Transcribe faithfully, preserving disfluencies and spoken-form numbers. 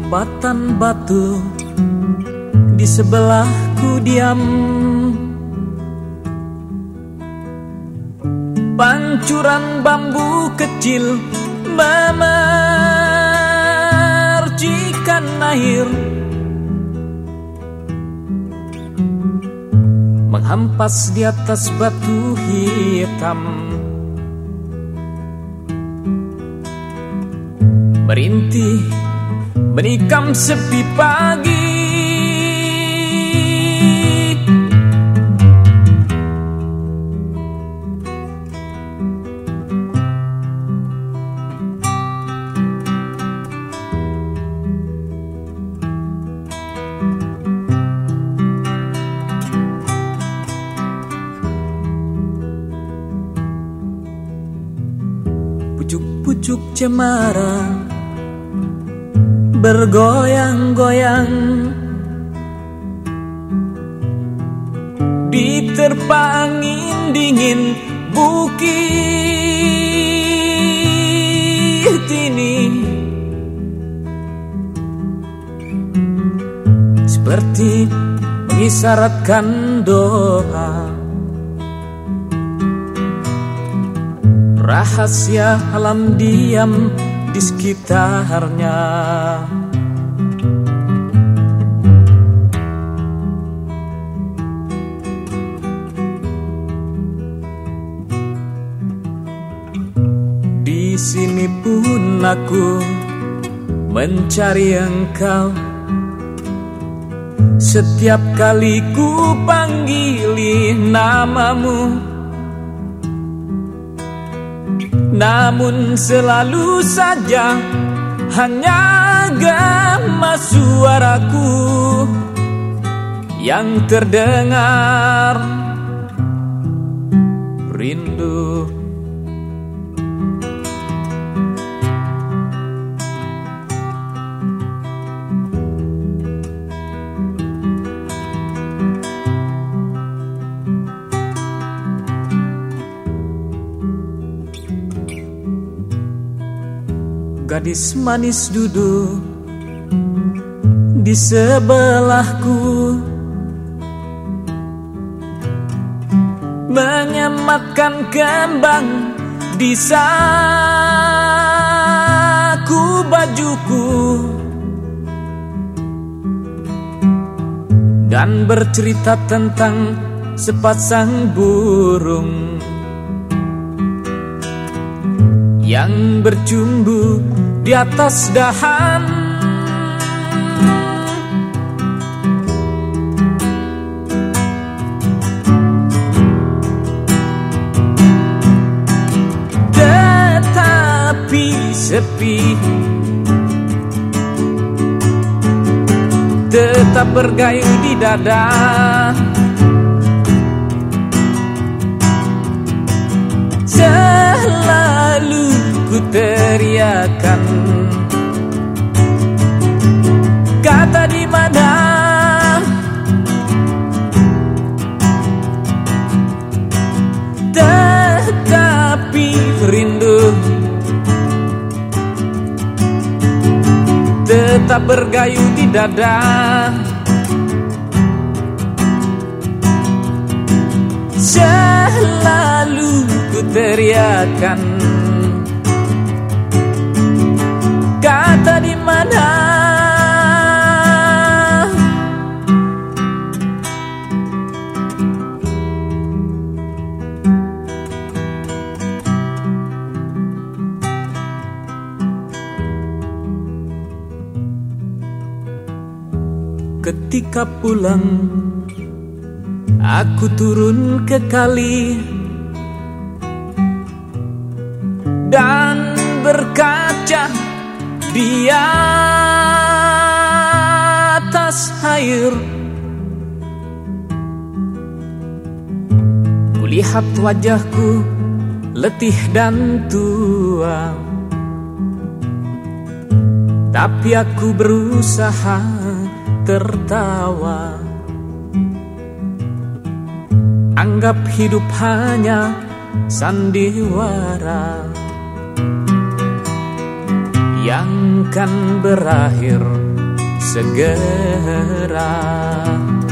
Batan batu di sebelahku diam, pancuran bambu kecil memercikan air, menghampas di atas batu hitam, merintih menikam sepi pagi. Pucuk-pucuk cemara bergoyang-goyang, diterpa angin dingin bukit ini, seperti mengisyaratkan doa. Rahasia alam diam di sekitarnya. Di sini pun aku mencari engkau, setiap kali ku panggili namamu, namun selalu saja hanya gema suaraku yang terdengar. Rindu, gadis manis duduk di sebelahku, menyematkan kembang di saku bajuku, dan bercerita tentang sepasang burung yang bercumbu di atas dahan. Tetapi sepi, tetap bergayu di dada. Selalu ku teriakan kata di mana, tetapi rindu tetap bergayu di dada. Selalu ku teriakan kata di mana. Ketika pulang, aku turun ke kali dan berkaca di atas air. Kulihat wajahku letih dan tua, tapi aku berusaha tertawa. Anggap hidup hanya sandiwara yang kan berakhir segera.